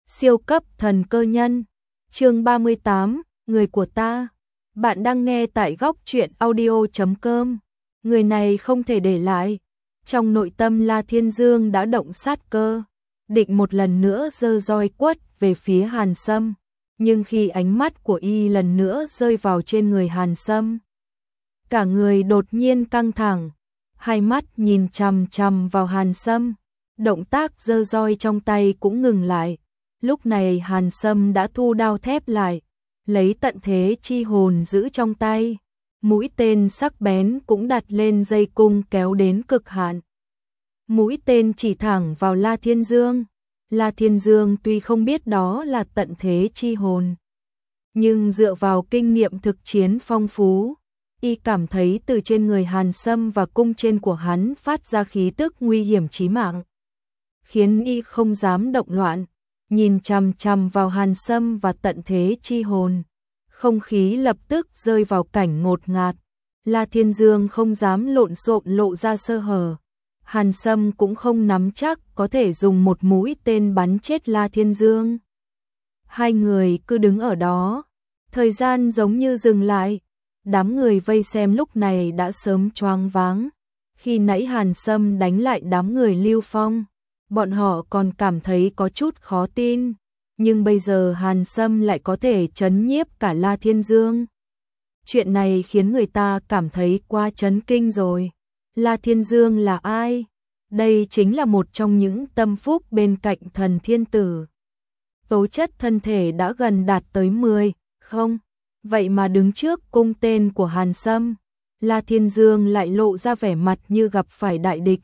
Siêu cấp thần cơ nhân. Chương 38, người của ta. Bạn đang nghe tại góc truyện audio.com. Người này không thể để lại. Trong nội tâm La Thiên Dương đã động sát cơ, định một lần nữa giơ roi quất về phía Hàn Sâm, nhưng khi ánh mắt của y lần nữa rơi vào trên người Hàn Sâm, cả người đột nhiên căng thẳng, hai mắt nhìn chằm chằm vào Hàn Sâm, động tác giơ roi trong tay cũng ngừng lại. Lúc này Hàn Sâm đã thu đao thép lại, lấy tận thế chi hồn giữ trong tay, mũi tên sắc bén cũng đặt lên dây cung kéo đến cực hạn. Mũi tên chỉ thẳng vào La Thiên Dương. La Thiên Dương tuy không biết đó là tận thế chi hồn, nhưng dựa vào kinh nghiệm thực chiến phong phú, y cảm thấy từ trên người Hàn Sâm và cung trên của hắn phát ra khí tức nguy hiểm chí mạng, khiến y không dám động loạn, nhìn chằm chằm vào Hàn Sâm và tận thế chi hồn. Không khí lập tức rơi vào cảnh ngột ngạt, La Thiên Dương không dám lộn xộn lộ ra sơ hở. Hàn Sâm cũng không nắm chắc có thể dùng một mũi tên bắn chết La Thiên Dương. Hai người cứ đứng ở đó, thời gian giống như dừng lại. Đám người vây xem lúc này đã sớm choáng váng. Khi nãy Hàn Sâm đánh lại đám người Lưu Phong, bọn họ còn cảm thấy có chút khó tin, nhưng bây giờ Hàn Sâm lại có thể trấn nhiếp cả La Thiên Dương. Chuyện này khiến người ta cảm thấy quá chấn kinh rồi. La Thiên Dương là ai? Đây chính là một trong những tâm phúc bên cạnh thần thiên tử. Tố chất thân thể đã gần đạt tới 10, không? Vậy mà đứng trước cung tên của Hàn Sâm, La Thiên Dương lại lộ ra vẻ mặt như gặp phải đại địch.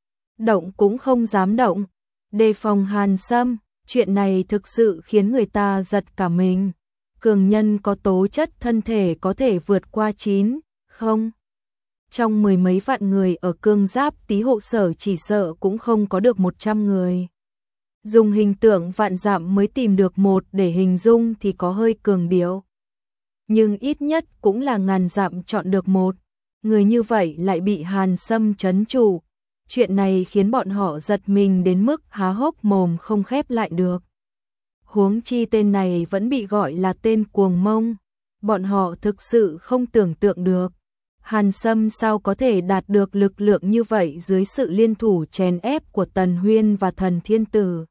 Động cũng không dám động, đề phòng Hàn Sâm. Chuyện này thực sự khiến người ta giật cả mình. Cường nhân có tố chất thân thể có thể vượt qua 9, không? Trong mười mấy vạn người ở Cương Giáp Tý hộ sở chỉ sợ cũng không có được 100 người. Dùng hình tượng vạn dặm mới tìm được một để hình dung thì có hơi cường điệu. Nhưng ít nhất cũng là ngàn dặm chọn được một. Người như vậy lại bị Hàn Sâm trấn trụ. Chuyện này khiến bọn họ giật mình đến mức há hốc mồm không khép lại được. Huống chi tên này vẫn bị gọi là tên cuồng mông. Bọn họ thực sự không tưởng tượng được Hàn Sâm sao có thể đạt được lực lượng như vậy dưới sự liên thủ chèn ép của Tần Huyên và thần thiên tử.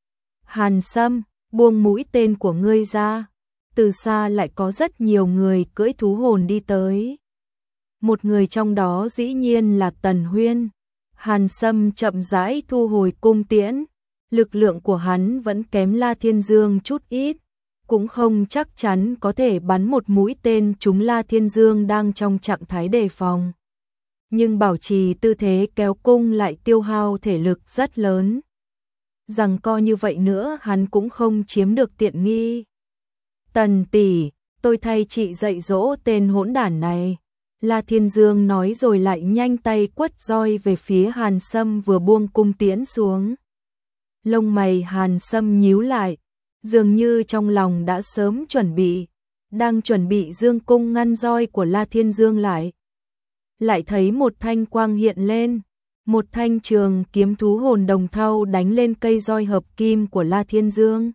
Hàn Sâm, buông mũi tên của ngươi ra. Từ xa lại có rất nhiều người cưỡi thú hồn đi tới. Một người trong đó dĩ nhiên là Tần Huyên. Hàn Sâm chậm rãi thu hồi cung tiễn. Lực lượng của hắn vẫn kém La Thiên Dương chút ít, cũng không chắc chắn có thể bắn một mũi tên trúng La Thiên Dương đang trong trạng thái đề phòng. Nhưng bảo trì tư thế kéo cung lại tiêu hao thể lực rất lớn. Giằng co như vậy nữa hắn cũng không chiếm được tiện nghi. Tần tỷ, tôi thay chị dạy dỗ tên hỗn đản này. La Thiên Dương nói rồi lại nhanh tay quất roi về phía Hàn Sâm vừa buông cung tiễn xuống. Lông mày Hàn Sâm nhíu lại, dường như trong lòng đã sớm chuẩn bị, đang chuẩn bị dương cung ngăn roi của La Thiên Dương lại. Lại thấy một thanh quang hiện lên, một thanh trường kiếm thú hồn đồng thau đánh lên cây roi hợp kim của La Thiên Dương.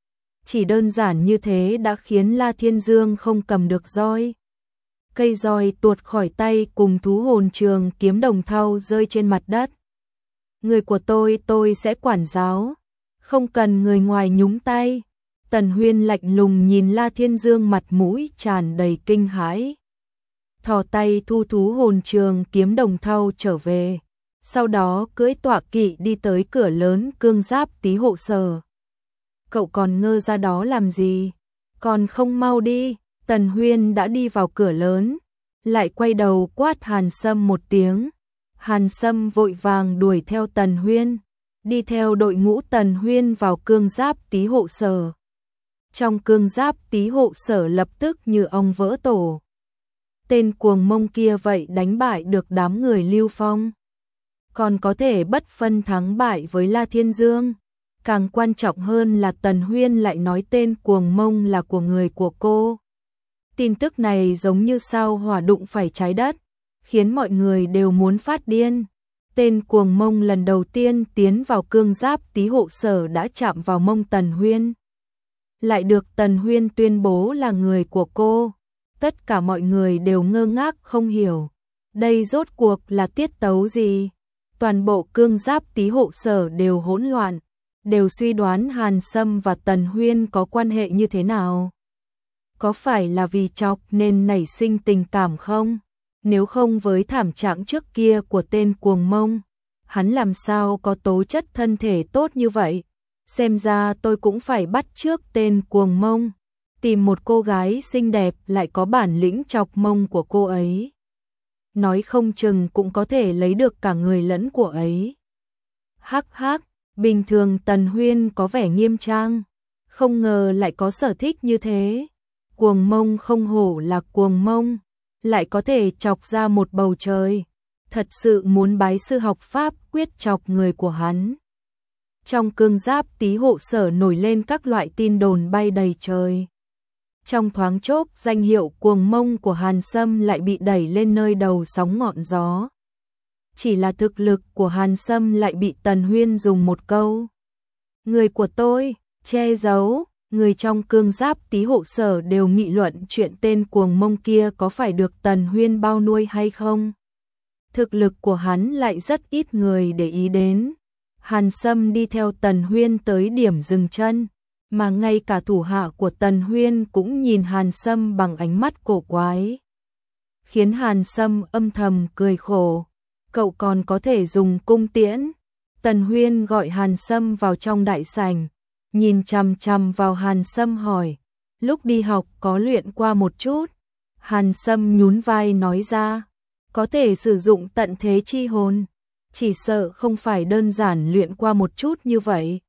Chỉ đơn giản như thế đã khiến La Thiên Dương không cầm được roi. Cây roi tuột khỏi tay cùng thú hồn trường kiếm đồng thau rơi trên mặt đất. Người của tôi sẽ quản giáo, không cần người ngoài nhúng tay. Tần Huyên lạnh lùng nhìn La Thiên Dương mặt mũi tràn đầy kinh hãi. Thò tay thu thú hồn trường kiếm đồng thau trở về. Sau đó cưỡi tọa kỵ đi tới cửa lớn Cương Giáp Tý hộ sở. Cậu còn ngơ ra đó làm gì? Còn không mau đi. Tần Huyên đã đi vào cửa lớn, lại quay đầu quát Hàn Sâm một tiếng. Hàn Sâm vội vàng đuổi theo Tần Huyên, đi theo đội ngũ Tần Huyên vào Cương Giáp Tý hộ sở. Trong Cương Giáp Tý hộ sở lập tức như ong vỡ tổ. Tên cuồng mông kia vậy đánh bại được đám người Lưu Phong, còn có thể bất phân thắng bại với La Thiên Dương. Càng quan trọng hơn là Tần Huyên lại nói tên cuồng mông là của người của cô. Tin tức này giống như sao hỏa đụng phải trái đất, khiến mọi người đều muốn phát điên. Tên cuồng mông lần đầu tiên tiến vào cương giáp tý hộ sở đã chạm vào mông Tần Huyên. Lại được Tần Huyên tuyên bố là người của cô. Tất cả mọi người đều ngơ ngác không hiểu. Đây rốt cuộc là tiết tấu gì? Toàn bộ cương giáp tý hộ sở đều hỗn loạn, đều suy đoán Hàn Sâm và Tần Huyên có quan hệ như thế nào. Có phải là vì chọc nên nảy sinh tình cảm không? Nếu không với thảm trạng trước kia của tên cuồng mông, hắn làm sao có tố chất thân thể tốt như vậy? Xem ra tôi cũng phải bắt chước tên cuồng mông, tìm một cô gái xinh đẹp lại có bản lĩnh chọc mông của cô ấy. Nói không chừng cũng có thể lấy được cả người lẫn của ấy. Hắc hắc, bình thường Tần Huyên có vẻ nghiêm trang, không ngờ lại có sở thích như thế. Cuồng mông không hổ là cuồng mông, lại có thể chọc ra một bầu trời. Thật sự muốn bái sư học pháp quyết chọc người của hắn. Trong cương giáp tý hộ sở nổi lên các loại tin đồn bay đầy trời. Trong thoáng chốc danh hiệu cuồng mông của Hàn Sâm lại bị đẩy lên nơi đầu sóng ngọn gió. Chỉ là thực lực của Hàn Sâm lại bị Tần Huyên dùng một câu "người của tôi" che giấu. Người trong cương giáp tý hộ sở đều nghị luận chuyện tên cuồng mông kia có phải được Tần Huyên bao nuôi hay không. Thực lực của hắn lại rất ít người để ý đến. Hàn Sâm đi theo Tần Huyên tới điểm dừng chân, mà ngay cả thủ hạ của Tần Huyên cũng nhìn Hàn Sâm bằng ánh mắt cổ quái. Khiến Hàn Sâm âm thầm cười khổ. Cậu còn có thể dùng cung tiễn. Tần Huyên gọi Hàn Sâm vào trong đại sảnh, nhìn chằm chằm vào Hàn Sâm hỏi, lúc đi học có luyện qua một chút? Hàn Sâm nhún vai nói ra, có thể sử dụng tận thế chi hồn, chỉ sợ không phải đơn giản luyện qua một chút như vậy.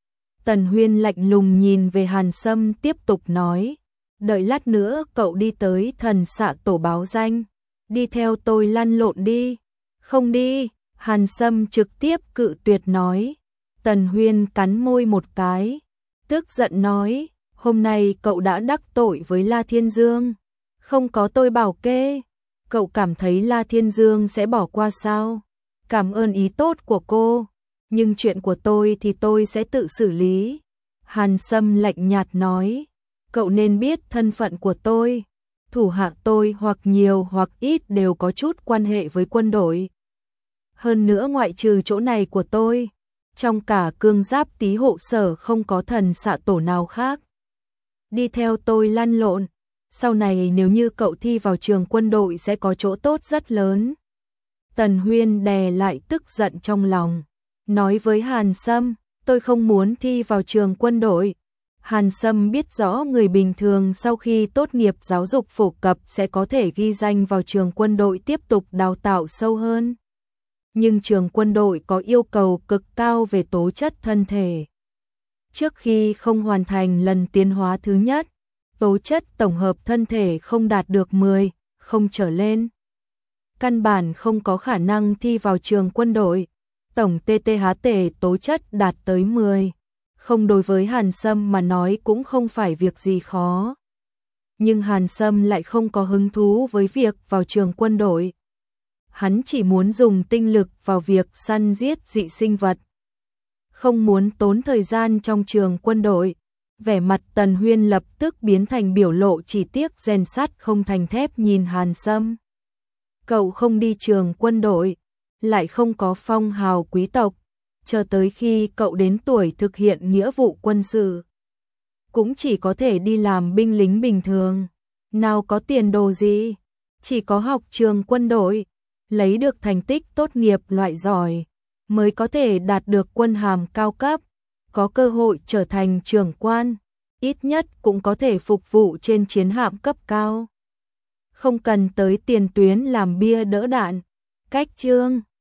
Tần Huyên lạnh lùng nhìn về Hàn Sâm tiếp tục nói, đợi lát nữa cậu đi tới thần xạ tổ báo danh, đi theo tôi lăn lộn đi. Không đi, Hàn Sâm trực tiếp cự tuyệt nói. Tần Huyên cắn môi một cái, tức giận nói, hôm nay cậu đã đắc tội với La Thiên Dương, không có tôi bảo kê, cậu cảm thấy La Thiên Dương sẽ bỏ qua sao? Cảm ơn ý tốt của cô, nhưng chuyện của tôi thì tôi sẽ tự xử lý. Hàn Sâm lạnh nhạt nói, cậu nên biết thân phận của tôi, thủ hạ tôi hoặc nhiều hoặc ít đều có chút quan hệ với quân đội. Hơn nữa ngoại trừ chỗ này của tôi, trong cả cương giáp tý hộ sở không có thần xạ tổ nào khác. Đi theo tôi lăn lộn, sau này nếu như cậu thi vào trường quân đội sẽ có chỗ tốt rất lớn. Tần Huyên đè lại tức giận trong lòng, nói với Hàn Sâm, tôi không muốn thi vào trường quân đội. Hàn Sâm biết rõ người bình thường sau khi tốt nghiệp giáo dục phổ cập sẽ có thể ghi danh vào trường quân đội tiếp tục đào tạo sâu hơn. Nhưng trường quân đội có yêu cầu cực cao về tố chất thân thể. Trước khi không hoàn thành lần tiến hóa thứ nhất, tố chất tổng hợp thân thể không đạt được 10, không trở lên. Căn bản không có khả năng thi vào trường quân đội. Tổng TTHT tố chất đạt tới 10. Không, đối với Hàn Sâm mà nói cũng không phải việc gì khó. Nhưng Hàn Sâm lại không có hứng thú với việc vào trường quân đội. Hắn chỉ muốn dùng tinh lực vào việc săn giết dị sinh vật. Không muốn tốn thời gian trong trường quân đội. Vẻ mặt Tần Huyên lập tức biến thành biểu lộ chỉ tiếc rèn sắt không thành thép nhìn Hàn Sâm. Cậu không đi trường quân đội, lại không có phong hào quý tộc, chờ tới khi cậu đến tuổi thực hiện nghĩa vụ quân sự, cũng chỉ có thể đi làm binh lính bình thường, nào có tiền đồ gì, chỉ có học trường quân đội, lấy được thành tích tốt nghiệp loại giỏi, mới có thể đạt được quân hàm cao cấp, có cơ hội trở thành trưởng quan, ít nhất cũng có thể phục vụ trên chiến hạm cấp cao. Không cần tới tiền tuyến làm bia đỡ đạn. Cách chương